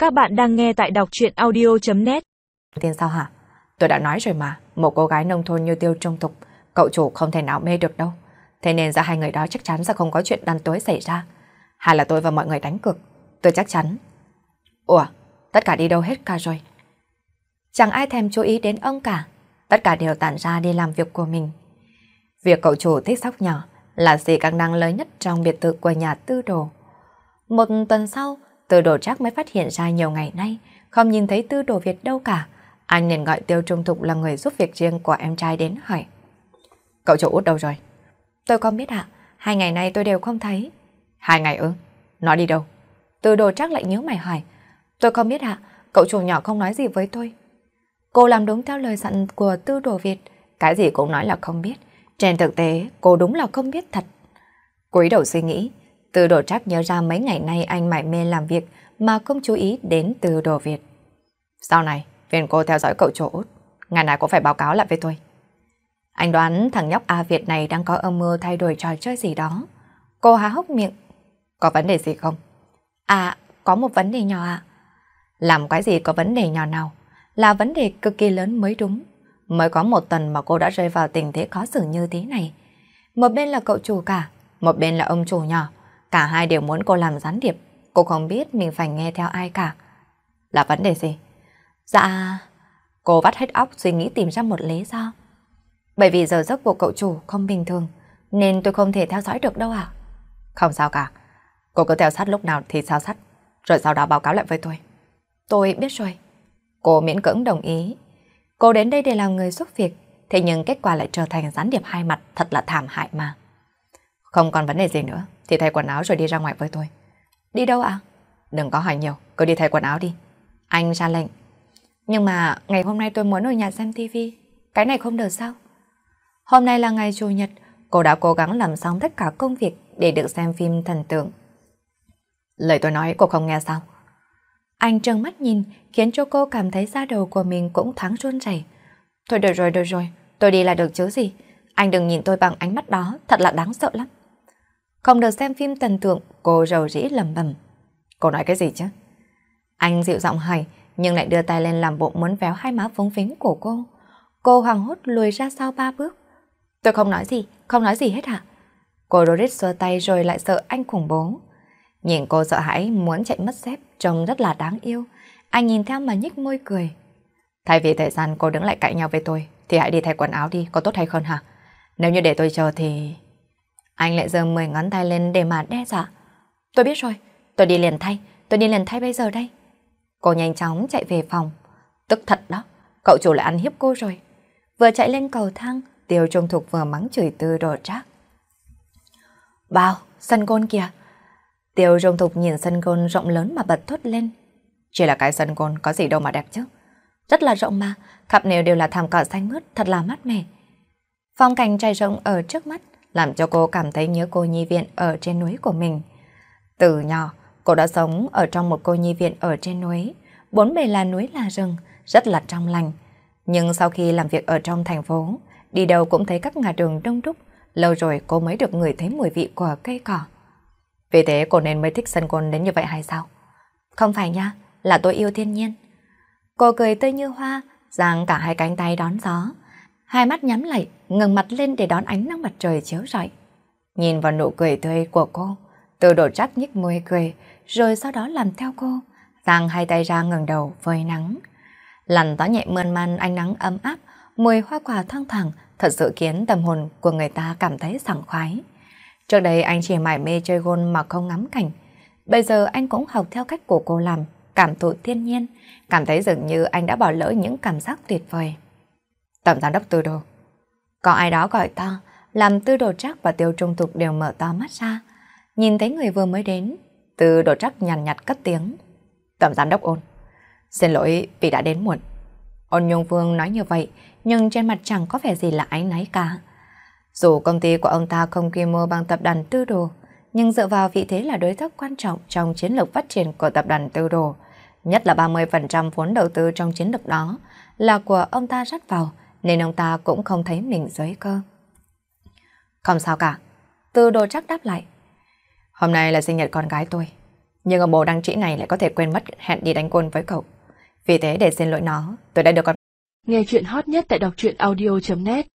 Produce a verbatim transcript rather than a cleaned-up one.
Các bạn đang nghe tại đọc truyện audio chấm net. Tiền sao hả? Tôi đã nói rồi mà, một cô gái nông thôn như Tiêu Trung Thục, cậu chủ không thể nào mê được đâu. Thế nên giữa hai người đó chắc chắn sẽ không có chuyện đăn tối xảy ra. Hay là tôi và mọi người đánh cược, tôi chắc chắn. Ủa, tất cả đi đâu hết cả rồi? Chẳng ai thèm chú ý đến ông cả, tất cả đều tản ra đi làm việc của mình. Việc cậu chủ thích sóc nhỏ là gì càng năng lớn nhất trong biệt thự của nhà Tư Đồ. Một tuần sau, Tư Đồ Trác mới phát hiện ra nhiều ngày nay không nhìn thấy Tư Đồ Việt đâu cả. Anh liền gọi Tiêu Trung Thục là người giúp việc riêng của em trai đến hỏi. Cậu chủ Út đâu rồi? Tôi không biết ạ, hai ngày nay tôi đều không thấy. Hai ngày ư? Nó đi đâu? Tư Đồ Trác lại nhớ mày hỏi. Tôi không biết ạ, cậu chủ nhỏ không nói gì với tôi. Cô làm đúng theo lời dặn của Tư Đồ Việt, cái gì cũng nói là không biết. Trên thực tế, cô đúng là không biết thật. Cúi đầu suy nghĩ, Tư Đồ Trác nhớ ra mấy ngày nay anh mải mê làm việc mà không chú ý đến Tư Đồ Việt. Sau này, phiền cô theo dõi cậu chủ Út, ngày nào cũng phải báo cáo lại với tôi. Anh đoán thằng nhóc A Việt này đang có âm mưu thay đổi trò chơi gì đó. Cô há hốc miệng. Có vấn đề gì không? À, có một vấn đề nhỏ ạ. Làm cái gì có vấn đề nhỏ nào? Là vấn đề cực kỳ lớn mới đúng. Mới có một tuần mà cô đã rơi vào tình thế khó xử như thế này. Một bên là cậu chủ cả, một bên là ông chủ nhỏ. Cả hai đều muốn cô làm gián điệp. Cô không biết mình phải nghe theo ai cả. Là vấn đề gì? Dạ... Cô vắt hết óc suy nghĩ tìm ra một lý do. Bởi vì giờ giấc của cậu chủ không bình thường, nên tôi không thể theo dõi được đâu ạ. Không sao cả. Cô cứ theo sát lúc nào thì sao sát, rồi sau đó báo cáo lại với tôi. Tôi biết rồi. Cô miễn cưỡng đồng ý. Cô đến đây để làm người giúp việc, thế nhưng kết quả lại trở thành gián điệp hai mặt, thật là thảm hại mà. Không còn vấn đề gì nữa, thì thay quần áo rồi đi ra ngoài với tôi. Đi đâu ạ? Đừng có hỏi nhiều, cứ đi thay quần áo đi. Anh ra lệnh. Nhưng mà ngày hôm nay tôi muốn ở nhà xem tivi, cái này không được sao? Hôm nay là ngày Chủ nhật, cô đã cố gắng làm xong tất cả công việc để được xem phim thần tượng. Lời tôi nói cô không nghe sao? Anh trợn mắt nhìn, khiến cho cô cảm thấy da đầu của mình cũng thoáng run rẩy. Thôi được rồi, được rồi, tôi đi là được chứ gì. Anh đừng nhìn tôi bằng ánh mắt đó, thật là đáng sợ lắm. Không được xem phim thần tượng, cô rầu rĩ lẩm bẩm. Cô nói cái gì chứ? Anh dịu giọng hỏi, nhưng lại đưa tay lên làm bộ muốn véo hai má phúng phính của cô. Cô hoảng hốt lùi ra sau ba bước. Tôi không nói gì, không nói gì hết hả? Cô rối rít xua tay rồi lại sợ anh khủng bố. Nhìn cô sợ hãi muốn chạy mất dép, trông rất là đáng yêu. Anh nhìn theo mà nhếch môi cười. Thay vì thời gian cô đứng lại cãi nhau với tôi, thì hãy đi thay quần áo đi, có tốt hay không hả? Nếu như để tôi chờ thì... Anh lại giơ mười ngón tay lên để mà đe dọa. Tôi biết rồi, tôi đi liền thay, tôi đi liền thay bây giờ đây. Cô nhanh chóng chạy về phòng. Tức thật đó, cậu chủ lại ăn hiếp cô rồi. Vừa chạy lên cầu thang, Tiêu Trung Thục vừa mắng chửi Tư Đồ Trác. Wow, sân gôn kìa. Tiêu Trung Thục nhìn sân gôn rộng lớn mà bật thốt lên. Chỉ là cái sân gôn có gì đâu mà đẹp chứ. Rất là rộng mà, khắp nơi đều là thảm cỏ xanh mướt, thật là mát mẻ. Phong cảnh trải rộng ở trước mắt làm cho cô cảm thấy nhớ cô nhi viện ở trên núi của mình. Từ nhỏ, cô đã sống ở trong một cô nhi viện ở trên núi. Bốn bề là núi là rừng, rất là trong lành. Nhưng sau khi làm việc ở trong thành phố, đi đâu cũng thấy các ngã đường đông đúc. Lâu rồi cô mới được ngửi thấy mùi vị của cây cỏ. Vì thế cô nên mới thích sân gôn đến như vậy hay sao? Không phải nha, là tôi yêu thiên nhiên. Cô cười tươi như hoa, giang cả hai cánh tay đón gió. Hai mắt nhắm lại, ngẩng mặt lên để đón ánh nắng mặt trời chiếu rọi. Nhìn vào nụ cười tươi của cô, Tư Đồ Trác nhếch môi cười, rồi sau đó làm theo cô, giang hai tay ra ngẩng đầu phơi nắng. Làn gió nhẹ mơn man ánh nắng ấm áp, mùi hoa quả thoang thoảng, thật sự khiến tâm hồn của người ta cảm thấy sảng khoái. Trước đây anh chỉ mải mê chơi gôn mà không ngắm cảnh. Bây giờ anh cũng học theo cách của cô làm, cảm thụ thiên nhiên, cảm thấy dường như anh đã bỏ lỡ những cảm giác tuyệt vời. Tổng giám đốc Tư Đồ. Có ai đó gọi to, làm Tư Đồ Trác và Tiêu Trung Thục đều mở to mắt ra. Nhìn thấy người vừa mới đến, Tư Đồ Trác nhàn nhạt cất tiếng. Tổng giám đốc Ôn. Xin lỗi vì đã đến muộn. Ôn Nhung Vương nói như vậy, nhưng trên mặt chẳng có vẻ gì là áy náy cả. Dù công ty của ông ta không quy mô bằng tập đoàn Tư Đồ, nhưng dựa vào vị thế là đối tác quan trọng trong chiến lược phát triển của tập đoàn Tư Đồ, nhất là ba mươi phần trăm vốn đầu tư trong chiến lược đó là của ông ta rót vào, nên ông ta cũng không thấy mình dưới cơ. Không sao cả, Tư Đồ Trác đáp lại. Hôm nay là sinh nhật con gái tôi. Nhưng ông bồ đăng trĩ này lại có thể quên mất hẹn đi đánh côn với cậu. Vì thế để xin lỗi nó, tôi đã được con. Nghe chuyện hot nhất tại đọc truyện audio chấm net